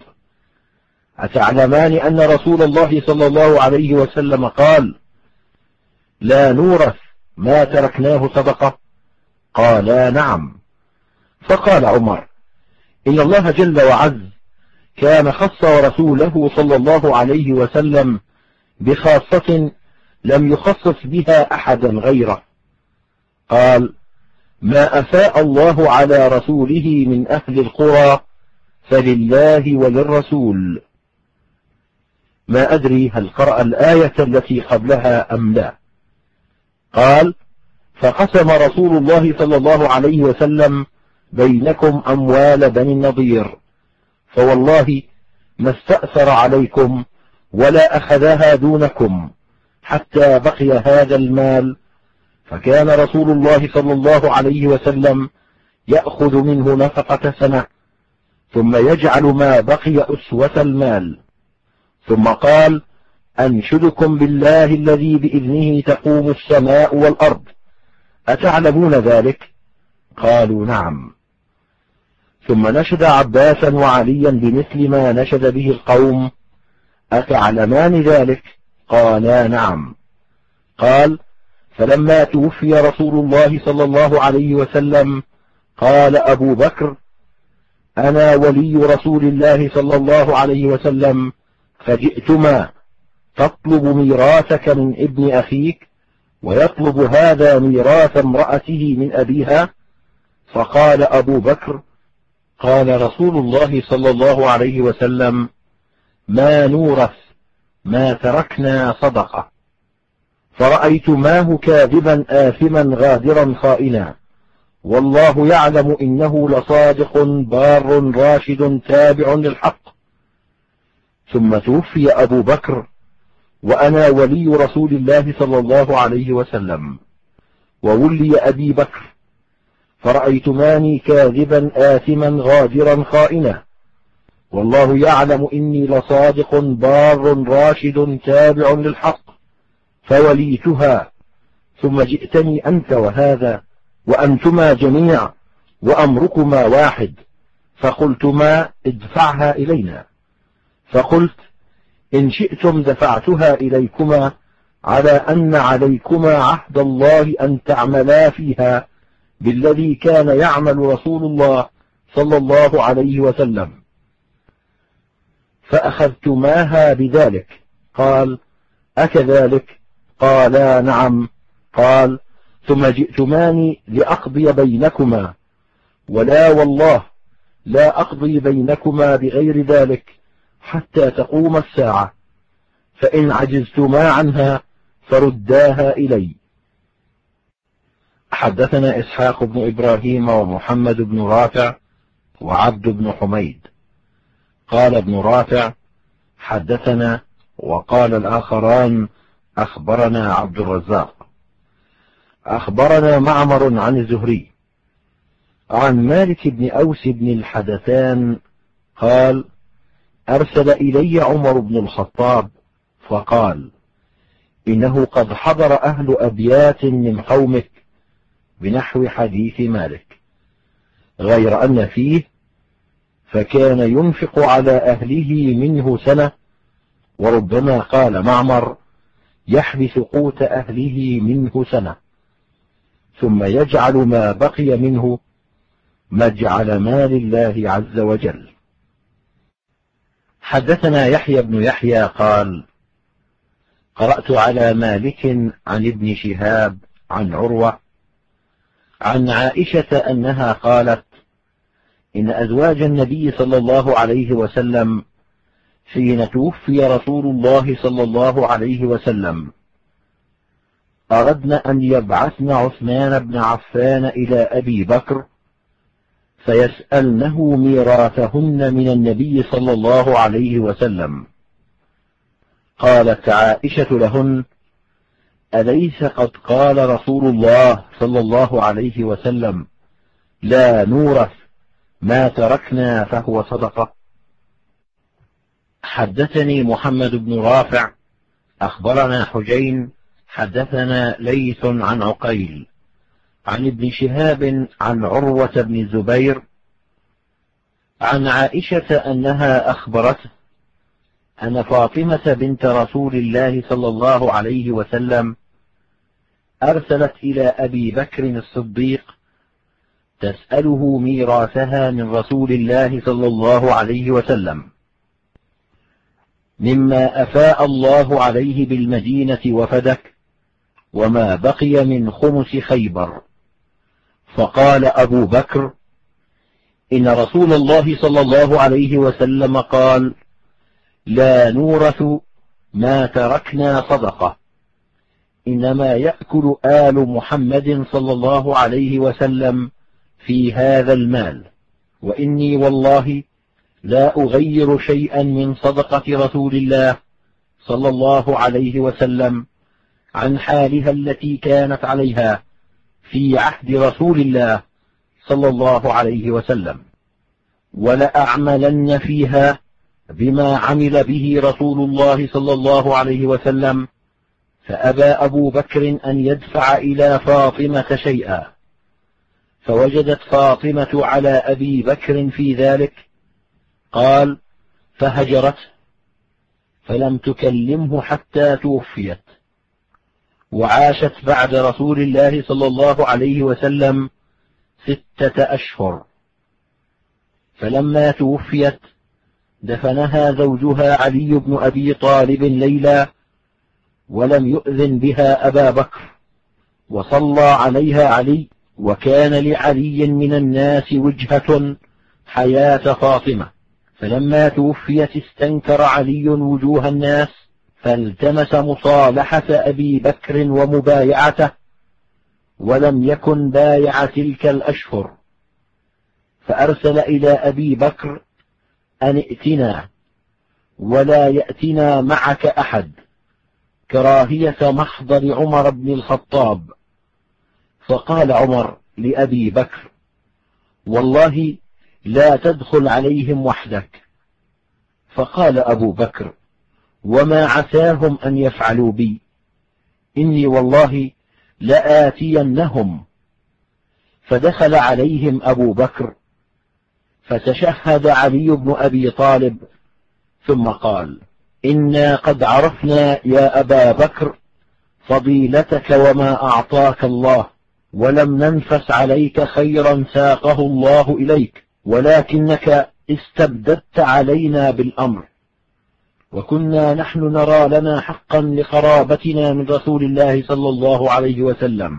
أتعلمان أن رسول الله صلى الله عليه وسلم قال: لا نورث ما تركناه صدقة؟ قالا نعم. فقال عمر: إن الله جل وعز كان خص ورسوله صلى الله عليه وسلم بخاصة لم يخصص بها أحدا غيره. قال: ما أفاء الله على رسوله من أهل القرى فلله وللرسول. ما أدري هل قرأ الآية التي قبلها أم لا. قال: فقسم رسول الله صلى الله عليه وسلم بينكم أموال بني النضير، فوالله ما استأثر عليكم ولا أخذها دونكم حتى بقي هذا المال، فكان رسول الله صلى الله عليه وسلم يأخذ منه نفقة سنة ثم يجعل ما بقي أسوة المال. ثم قال: أنشدكم بالله الذي بإذنه تقوم السماء والأرض، أتعلمون ذلك؟ قالوا نعم. ثم نشد عباسا وعليا بمثل ما نشد به القوم، أتعلمان ذلك؟ قالا نعم. قال: فلما توفي رسول الله صلى الله عليه وسلم قال أبو بكر: أنا ولي رسول الله صلى الله عليه وسلم، فجئتما تطلب ميراثك من ابن أخيك ويطلب هذا ميراث امرأته من أبيها. فقال أبو بكر: قال رسول الله صلى الله عليه وسلم: ما نورث ما تركنا صدقة. فرأيتماه كاذبا آثما غادرا خائنا، والله يعلم إنه لصادق بار راشد تابع للحق. ثم توفي أبو بكر وأنا ولي رسول الله صلى الله عليه وسلم، وولي أبي بكر، فرأيتماني كاذبا آثما غادرا خائنا، والله يعلم إني لصادق بار راشد تابع للحق، فوليتها. ثم جئتني أنت وهذا وأنتما جميع وأمركما واحد، فقلتما ادفعها إلينا. فقلت: إن شئتم دفعتها إليكما على أن عليكما عهد الله أن تعملا فيها بالذي كان يعمل رسول الله صلى الله عليه وسلم. فأخذتماها بذلك. قال: أكذلك؟ قالا نعم. قال: ثم جئتماني لأقضي بينكما، ولا والله لا أقضي بينكما بغير ذلك حتى تقوم الساعة، فإن عجزتما عنها فرداها إلي. حدثنا إسحاق بن إبراهيم ومحمد بن رافع وعبد بن حميد. قال ابن رافع: حدثنا، وقال الآخران: أخبرنا عبد الرزاق. أخبرنا معمر عن الزهري عن مالك بن أوس بن الحدثان قال: أرسل إلي عمر بن الخطاب فقال: إنه قد حضر أهل أبيات من قومك بنحو حديث مالك، غير أن فيه: فكان ينفق على أهله منه سنة، وربما قال معمر: يحبس قوت أهله منه سنة، ثم يجعل ما بقي منه مجعل مال الله عز وجل. حدثنا يحيى بن يحيى قال: قرأت على مالك عن ابن شهاب عن عروة عن عائشة أنها قالت: إن أزواج النبي صلى الله عليه وسلم حين توفي رسول الله صلى الله عليه وسلم أردن أن يبعثن عثمان بن عفان إلى أبي بكر فيسألنه ميراثهن من النبي صلى الله عليه وسلم. قالت عائشة لهن: أليس قد قال رسول الله صلى الله عليه وسلم: لا نورث ما تركنا فهو صدقة؟ حدثني محمد بن رافع أخبرنا حجين حدثنا ليث عن عقيل عن ابن شهاب عن عروة بن الزبير عن عائشة أنها أخبرته أن فاطمة بنت رسول الله صلى الله عليه وسلم أرسلت إلى أبي بكر الصديق تسأله ميراثها من رسول الله صلى الله عليه وسلم مما أفاء الله عليه بالمدينة وفدك وما بقي من خمس خيبر. فقال أبو بكر: إن رسول الله صلى الله عليه وسلم قال: لا نورث ما تركنا صدقة، إنما يأكل آل محمد صلى الله عليه وسلم في هذا المال، وإني والله لا أغير شيئا من صدقة رسول الله صلى الله عليه وسلم عن حالها التي كانت عليها في عهد رسول الله صلى الله عليه وسلم، ولأعملن فيها بما عمل به رسول الله صلى الله عليه وسلم. فأبى أبو بكر أن يدفع إلى فاطمة شيئا، فوجدت فاطمة على أبي بكر في ذلك، قال: فهجرته فلم تكلمه حتى توفيت، وعاشت بعد رسول الله صلى الله عليه وسلم 6 أشهر. فلما توفيت دفنها زوجها علي بن أبي طالب ليلا، ولم يؤذن بها أبا بكر، وصلى عليها علي، وكان لعلي من الناس وجهة حياة فاطمة. فلما توفيت استنكر علي وجوه الناس، فالتمس مصالحة أبي بكر ومبايعته، ولم يكن بايع تلك الأشهر، فأرسل إلى أبي بكر أن ائتنا ولا يأتنا معك أحد، كراهية محضر عمر بن الخطاب. فقال عمر لأبي بكر: والله لا تدخل عليهم وحدك. فقال أبو بكر: وما عساهم أن يفعلوا بي، إني والله لآتينهم. فدخل عليهم أبو بكر، فتشهد علي بن أبي طالب، ثم قال: إنا قد عرفنا يا أبا بكر فضيلتك وما أعطاك الله، ولم ننفس عليك خيرا ساقه الله إليك، ولكنك استبددت علينا بالأمر، وكنا نحن نرى لنا حقا لقرابتنا من رسول الله صلى الله عليه وسلم.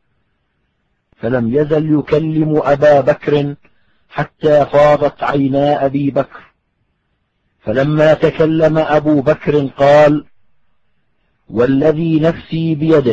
فلم يزل يكلم أبا بكر حتى فاضت عينا أبي بكر. فلما تكلم أبو بكر قال: والذي نفسي بيده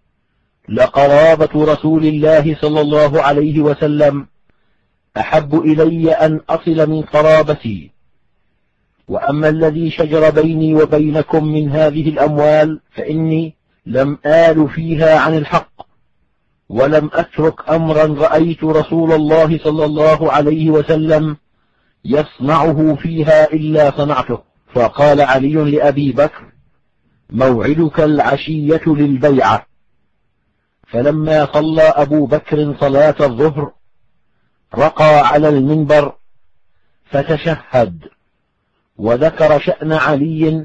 لقرابة رسول الله صلى الله عليه وسلم أحب إلي أن أصل من قرابتي، وأما الذي شجر بيني وبينكم من هذه الأموال فإني لم آل فيها عن الحق، ولم أترك أمرا رأيت رسول الله صلى الله عليه وسلم يصنعه فيها إلا صنعته. فقال علي لأبي بكر: موعدك العشية للبيعة. فلما صلى أبو بكر صلاة الظهر رقى على المنبر فتشهد، وذكر شأن علي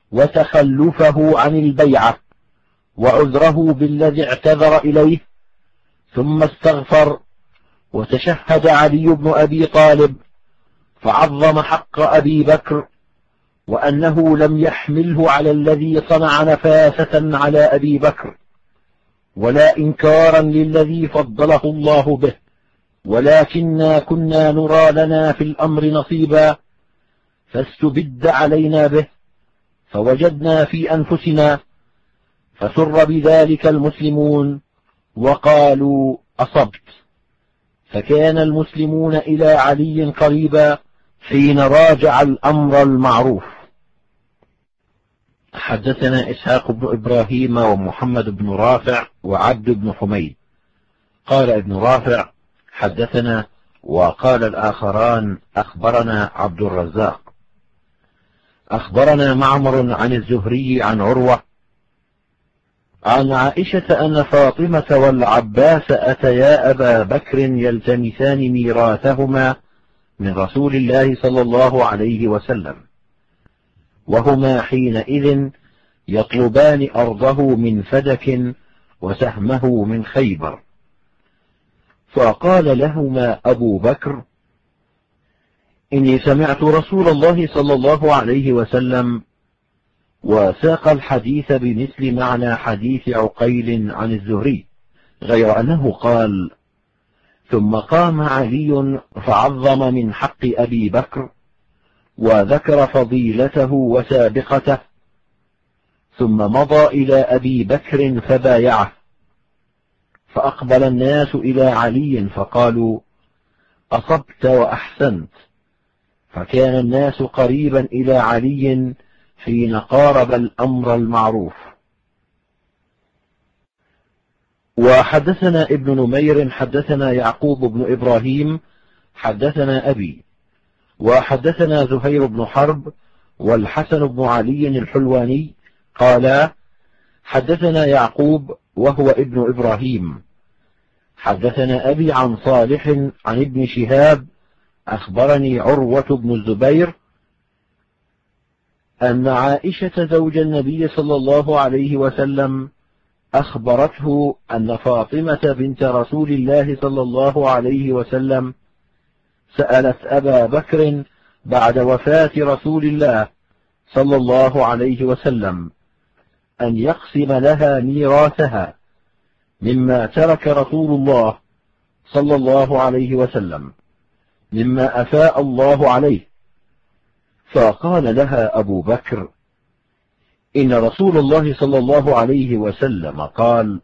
وتخلفه عن البيعة وعذره بالذي اعتذر إليه، ثم استغفر وتشهد علي بن أبي طالب، فعظم حق أبي بكر، وأنه لم يحمله على الذي صنع نفاسة على أبي بكر، ولا إنكارا للذي فضله الله به، ولكننا كنا نرى لنا في الأمر نصيبا، فاستبد علينا به، فوجدنا في أنفسنا، فسر بذلك المسلمون وقالوا: أصبت. فكان المسلمون إلى علي قريبا حين راجع الأمر المعروف. حدثنا إسحاق بن إبراهيم ومحمد بن رافع وعبد بن حميد. قال ابن رافع: حدثنا، وقال الآخران: أخبرنا عبد الرزاق. أخبرنا معمر عن الزهري عن عروة عن عائشة أن فاطمة والعباس أتيا أبا بكر يلتمسان ميراثهما من رسول الله صلى الله عليه وسلم، وهما حينئذ يطلبان أرضه من فدك وسهمه من خيبر. فقال لهما أبو بكر: إني سمعت رسول الله صلى الله عليه وسلم، وساق الحديث بمثل معنى حديث عقيل عن الزهري، غير أنه قال: ثم قام علي فعظم من حق أبي بكر وذكر فضيلته وسابقته، ثم مضى إلى أبي بكر فبايعه، فأقبل الناس إلى علي فقالوا: أصبت وأحسنت، فكان الناس قريبا إلى علي حين قارب الأمر المعروف. وحدثنا ابن نمير حدثنا يعقوب بن إبراهيم حدثنا أبي، وحدثنا زهير بن حرب والحسن بن علي الحلواني قالا: حدثنا يعقوب وهو ابن إبراهيم حدثنا أبي عن صالح عن ابن شهاب أخبرني عروة بن الزبير أن عائشة زوج النبي صلى الله عليه وسلم أخبرته أن فاطمة بنت رسول الله صلى الله عليه وسلم سألت أبا بكر بعد وفاة رسول الله صلى الله عليه وسلم أن يقسم لها ميراثها مما ترك رسول الله صلى الله عليه وسلم مما أفاء الله عليه. فقال لها أبو بكر: إن رسول الله صلى الله عليه وسلم قال: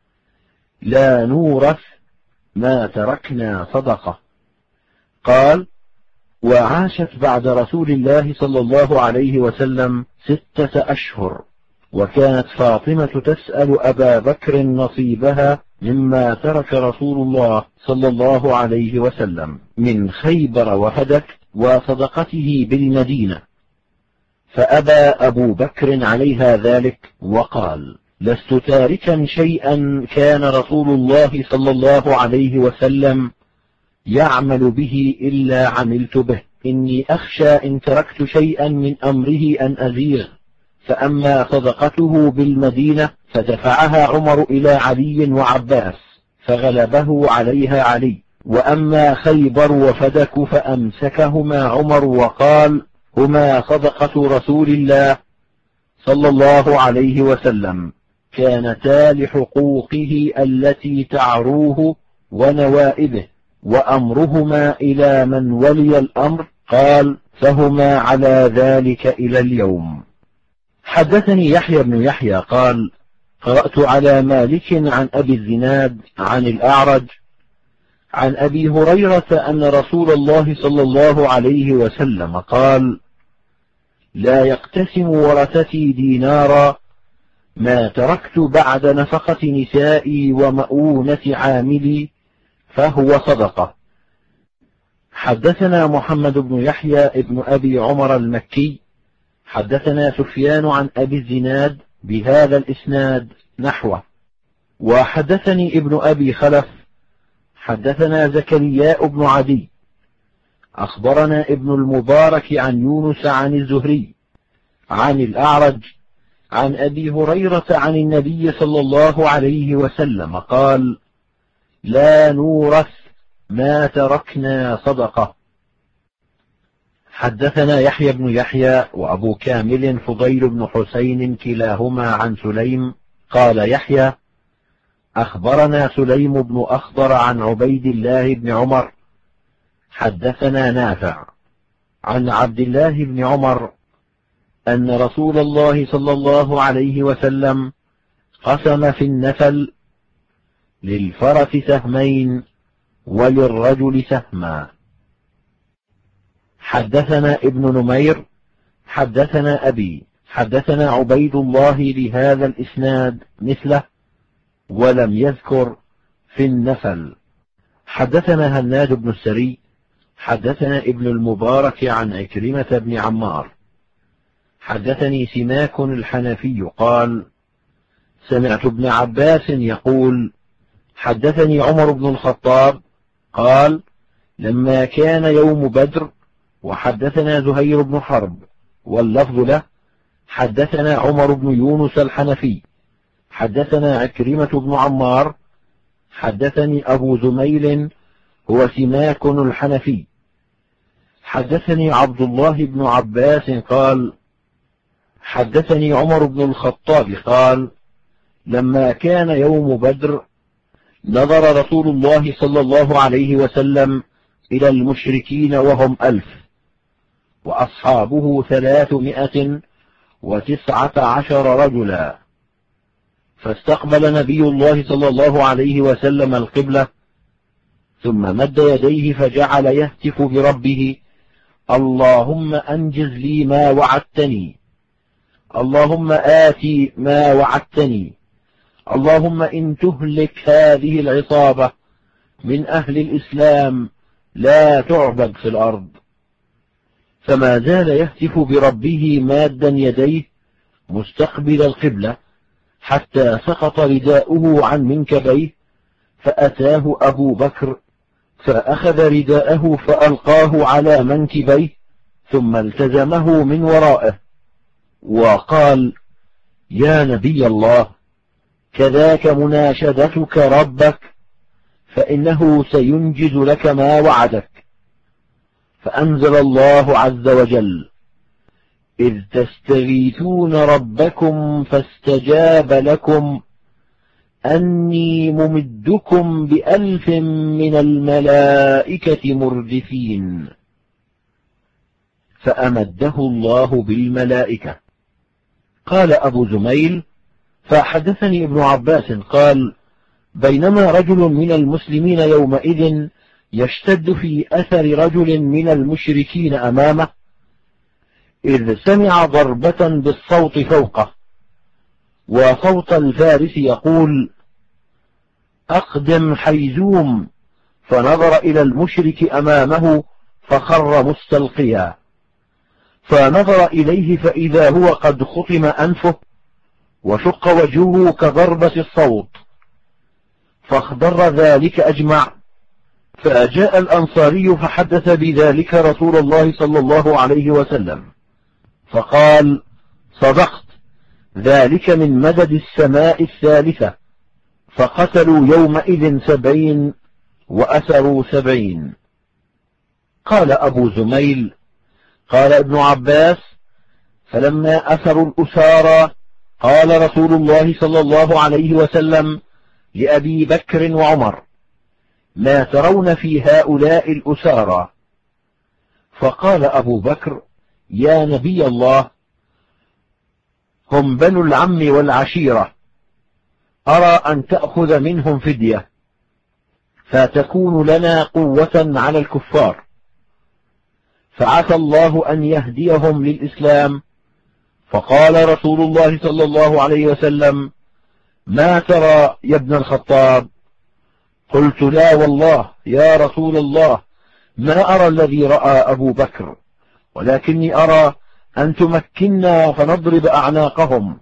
لا نورث ما تركنا صدقة. قال: وعاشت بعد رسول الله صلى الله عليه وسلم 6 أشهر، وكانت فاطمة تسأل أبا بكر نصيبها مما ترك رسول الله صلى الله عليه وسلم من خيبر وهدك وصدقته بالمدينة، فأبى أبو بكر عليها ذلك وقال: لست تاركا شيئا كان رسول الله صلى الله عليه وسلم يعمل به إلا عملت به، إني أخشى إن تركت شيئا من أمره أن أزيغ. فأما صدقته بالمدينة فدفعها عمر إلى علي وعباس فغلبه عليها علي، وأما خيبر وفدك فأمسكهما عمر وقال: هما صدقة رسول الله صلى الله عليه وسلم، كانتا لحقوقه التي تعروه ونوائبه، وأمرهما إلى من ولي الأمر. قال: فهما على ذلك إلى اليوم. حدثني يحيى بن يحيى قال: قرأت على مالك عن أبي الزناد عن الأعرج عن أبي هريرة أن رسول الله صلى الله عليه وسلم قال: لا يقتسم ورثتي دينارا ما تركت بعد نفقة نسائي ومؤونة عاملي فهو صدقة. حدثنا محمد بن يحيى ابن أبي عمر المكي حدثنا سفيان عن أبي الزناد بهذا الإسناد نحوه. وحدثني ابن أبي خلف حدثنا زكرياء بن عدي أخبرنا ابن المبارك عن يونس عن الزهري عن الأعرج عن أبي هريرة عن النبي صلى الله عليه وسلم قال: لا نورث ما تركنا صدقة. حدثنا يحيى بن يحيى وأبو كامل فضيل بن حسين كلاهما عن سليم قال يحيى: أخبرنا سليم بن أخضر عن عبيد الله بن عمر حدثنا نافع عن عبد الله بن عمر أن رسول الله صلى الله عليه وسلم قسم في النفل للفرس سهمين وللرجل سهما. حدثنا ابن نمير حدثنا أبي حدثنا عبيد الله بهذا الإسناد مثله ولم يذكر في النفل. حدثنا هناد بن السري حدثنا ابن المبارك عن عكرمة بن عمار حدثني سماك الحنفي قال: سمعت ابن عباس يقول: حدثني عمر بن الخطاب قال: لما كان يوم بدر، وحدثنا زهير بن حرب واللفظ له، حدثنا عمر بن يونس الحنفي حدثنا عكرمة بن عمار حدثني أبو زميل هو سماك الحنفي حدثني عبد الله بن عباس قال حدثني عمر بن الخطاب قال لما كان يوم بدر نظر رسول الله صلى الله عليه وسلم إلى المشركين وهم 1000 وأصحابه 319 رجلا، فاستقبل نبي الله صلى الله عليه وسلم القبلة ثم مد يديه فجعل يهتف بربه: اللهم أنجز لي ما وعدتني، اللهم آتي ما وعدتني، اللهم إن تهلك هذه العصابة من أهل الإسلام لا تعبد في الأرض. فما زال يهتف بربه مادا يديه مستقبل القبلة حتى سقط رداؤه عن منكبيه، فأتاه أبو بكر فأخذ رداءه فألقاه على منكبيه ثم التزمه من ورائه وقال: يا نبي الله، كذاك مناشدتك ربك فإنه سينجز لك ما وعدك. فأنزل الله عز وجل: إذ تستغيثون ربكم فاستجاب لكم أني ممدكم ب1000 من الملائكة مردفين. فأمده الله بالملائكة. قال أبو زميل: فحدثني ابن عباس قال: بينما رجل من المسلمين يومئذ يشتد في أثر رجل من المشركين أمامه، إذ سمع ضربة بالصوت فوقه، وصوت الفارس يقول: أقدم حيزوم، فنظر إلى المشرك أمامه فخر مستلقيا، فنظر إليه فإذا هو قد خطم أنفه وشق وجهه كضربة الصوت، فاخضر ذلك أجمع. فجاء الأنصاري فحدث بذلك رسول الله صلى الله عليه وسلم، فقال: صدقت، ذلك من مدد السماء الثالثة، فقتلوا يومئذ 70 وأسروا 70. قال أبو زميل: قال ابن عباس: فلما أسروا الأسارى قال رسول الله صلى الله عليه وسلم لأبي بكر وعمر: ما ترون في هؤلاء الأسارى؟ فقال أبو بكر: يا نبي الله، هم بنو العم والعشيرة، أرى أن تأخذ منهم فدية فتكون لنا قوة على الكفار، فعسى الله أن يهديهم للإسلام. فقال رسول الله صلى الله عليه وسلم: ما ترى يا ابن الخطاب؟ قلت: لا والله يا رسول الله، ما أرى الذي رأى أبو بكر، ولكني أرى أن تمكننا فنضرب أعناقهم،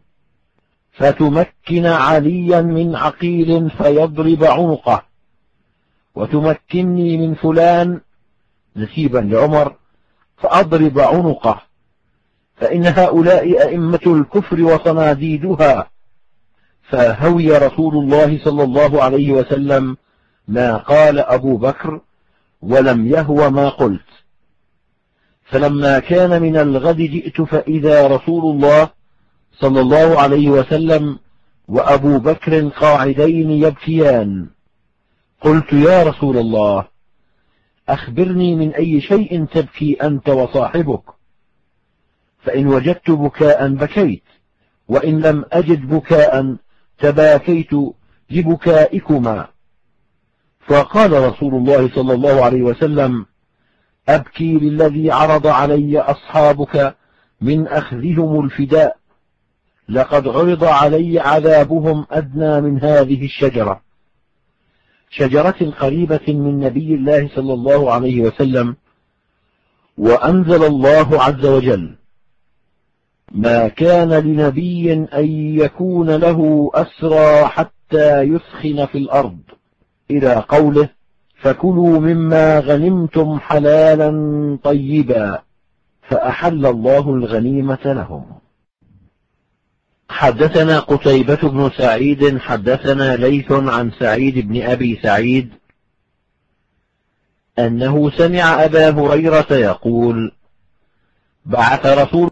فتمكن عليا من عقيل فيضرب عنقه، وتمكنني من فلان نسيبا لعمر فأضرب عنقه، فإن هؤلاء أئمة الكفر وصناديدها. فهوي رسول الله صلى الله عليه وسلم ما قال أبو بكر، ولم يهو ما قلت. فلما كان من الغد جئت فإذا رسول الله صلى الله عليه وسلم وأبو بكر قاعدين يبكيان. قلت: يا رسول الله، أخبرني من أي شيء تبكي أنت وصاحبك؟ فإن وجدت بكاء بكيت، وإن لم أجد بكاء تباكيت لبكائكما. فقال رسول الله صلى الله عليه وسلم: أبكي للذي عرض علي أصحابك من أخذهم الفداء، لقد عرض علي عذابهم أدنى من هذه الشجرة، شجرة قريبة من نبي الله صلى الله عليه وسلم. وأنزل الله عز وجل: ما كان لنبي أن يكون له أسرى حتى يثخن في الأرض، إلى قوله: فكلوا مما غنمتم حلالا طيبا، فأحل الله الغنيمة لهم. حدثنا قتيبة بن سعيد حدثنا ليث عن سعيد بن أبي سعيد أنه سمع أبا هريرة يقول: بعث رسول